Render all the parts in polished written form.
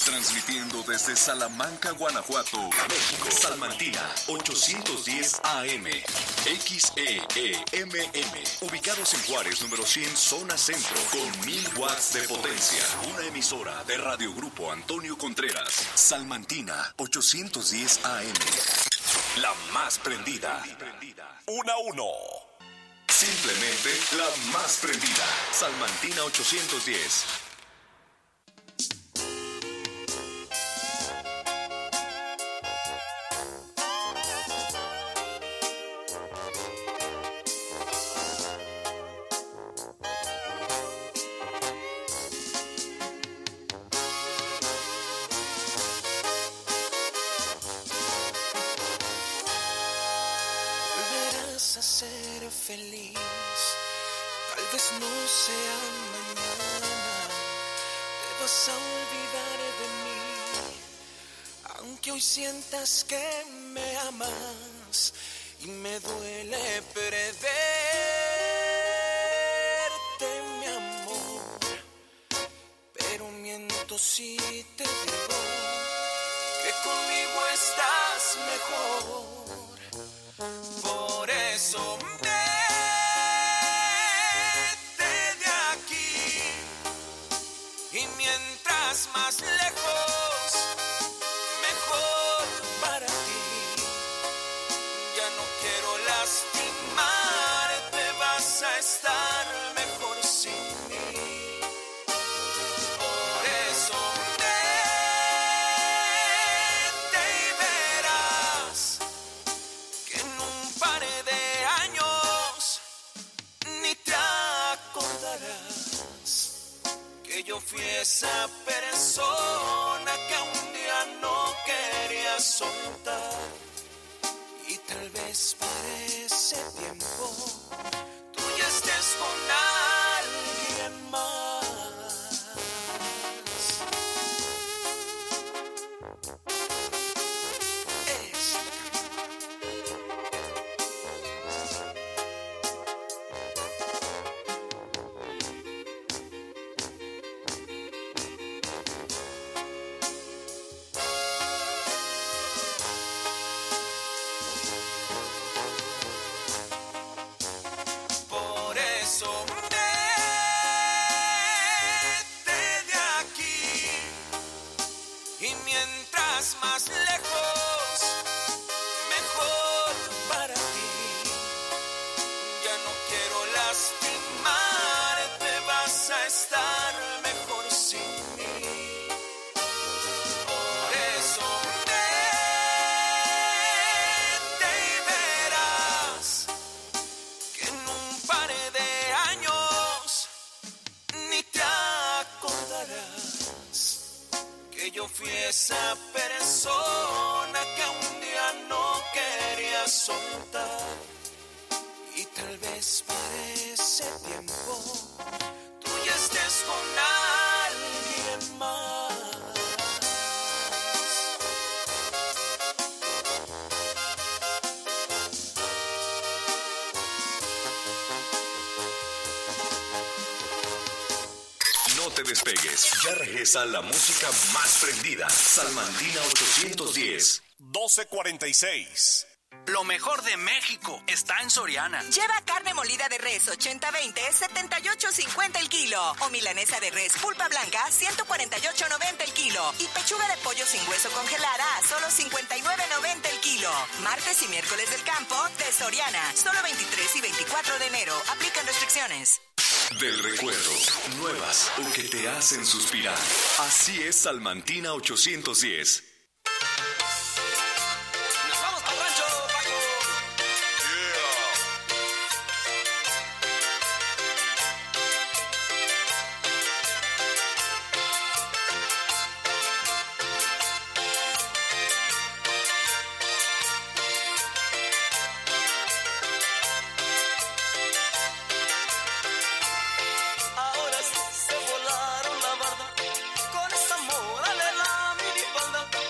Transmitiendo desde Salamanca, Guanajuato, México. Salmantina, 810 AM. XEEMM. Ubicados en Juárez, número 100, zona centro. Con 1000 watts de potencia. Una emisora de Radio Grupo Antonio Contreras. Salmantina, 810 AM. La más prendida. 1 a 1. Simplemente la más prendida. Salmantina 810. Volverás a ser feliz, tal vez no sea mañana, te vas a olvidar de mí, aunque hoy sientas que me amas y me duele perderte, mi amor, pero miento si te digo que conmigo estás mejor. Por eso vete de aquí, y mientras más lejos, mejor para ti. Ya no quiero lastimarte, vas a estar mejor sin mí. Por eso vete y verás que en un par de años ni te acordarás que yo fui esa persona que un día no quería soltar, y tal vez para ese tiempo tú ya estés con alguien más. Por eso vete de aquí, y mientras más lejos, mejor para ti. Ya no quiero lastimarte, vas a estar mejor sin mí. Por eso vete y verás que en un par de años ni te acordarás que yo fui esa persona que un día no quería soltar, y tal vez para ese tiempo tú ya estés con alguien más. No te despegues. Ya regresa la música más prendida. Salmantina 810. 1246. Lo mejor de México está en Soriana. Lleva carne molida de res 80-20, 78.50 el kilo. O milanesa de res pulpa blanca, 148.90 el kilo. Y pechuga de pollo sin hueso congelada a solo 59.90 el kilo. Martes y miércoles del campo de Soriana. Solo 23 y 24 de enero. Aplican restricciones. Del recuerdo, nuevas o que te hacen suspirar. Así es Salmantina 810. ¡Nos vamos para el rancho, Paco! Ahora sí se volaron la barda, con esta moral en la minifalda.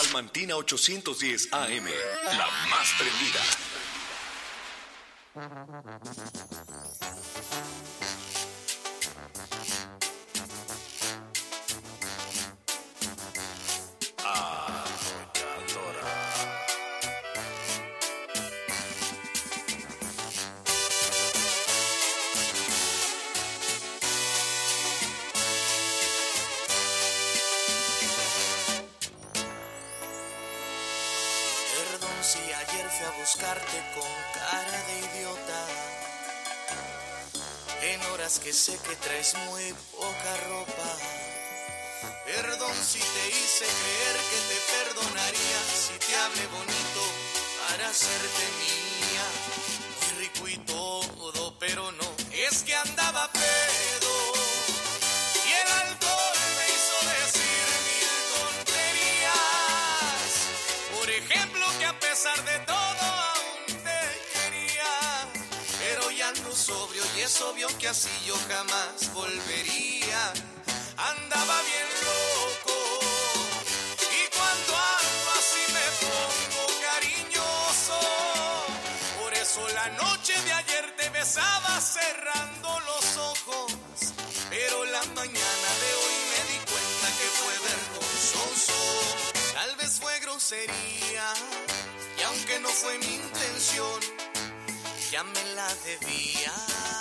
Salmantina 810 AM, la más prendida. Si ayer fui a buscarte con cara de idiota, en horas que sé que traes muy poca ropa. Perdón si te hice creer que te perdonaría, si te hablé bonito para hacerte mía. Muy rico y todo, pero no, es que andaba pedo y el alcohol me hizo decir mil tonterías. Por ejemplo, que a pesar de todo aún te quería, pero ya ando sobrio y es obvio que así yo jamás volvería. Andaba bien loco y cuando ando así me pongo cariñoso. Por eso la noche de ayer te besaba cerrando los ojos, pero la mañana de hoy me di cuenta que fue vergonzoso. Tal vez fue grosería y aunque no fue mi intención, ya me la debía.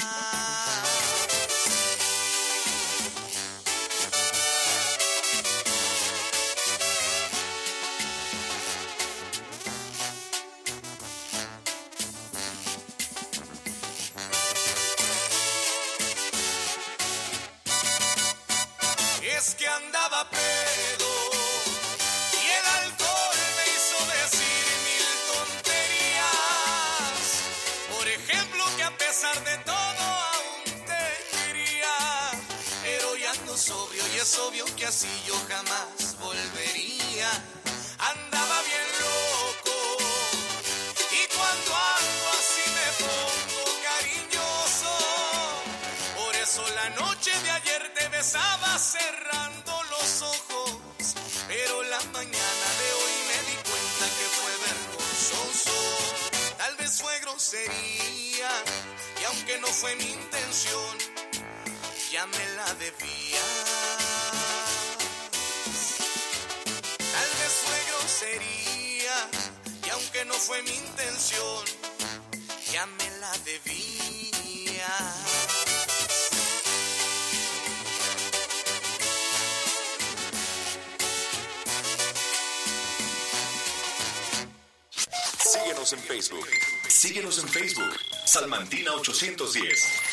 Es que andaba pedo y el alcohol me hizo decir mil tonterías. Por ejemplo, que a pesar de todo aún te quería, pero ya ando sobrio y es obvio que así yo jamás volvería. Andaba bien loco y cuando ando así me pongo cariñoso. Por eso la noche de ayer te besaba cerrando los ojos, pero la mañana de hoy me di cuenta que fue vergonzoso. Tal vez fue grosería y aunque no fue mi intención, ya me la debía. Tal vez fue grosería y aunque no fue mi intención, ya me la debía. Síguenos en Facebook. Salmantina 810.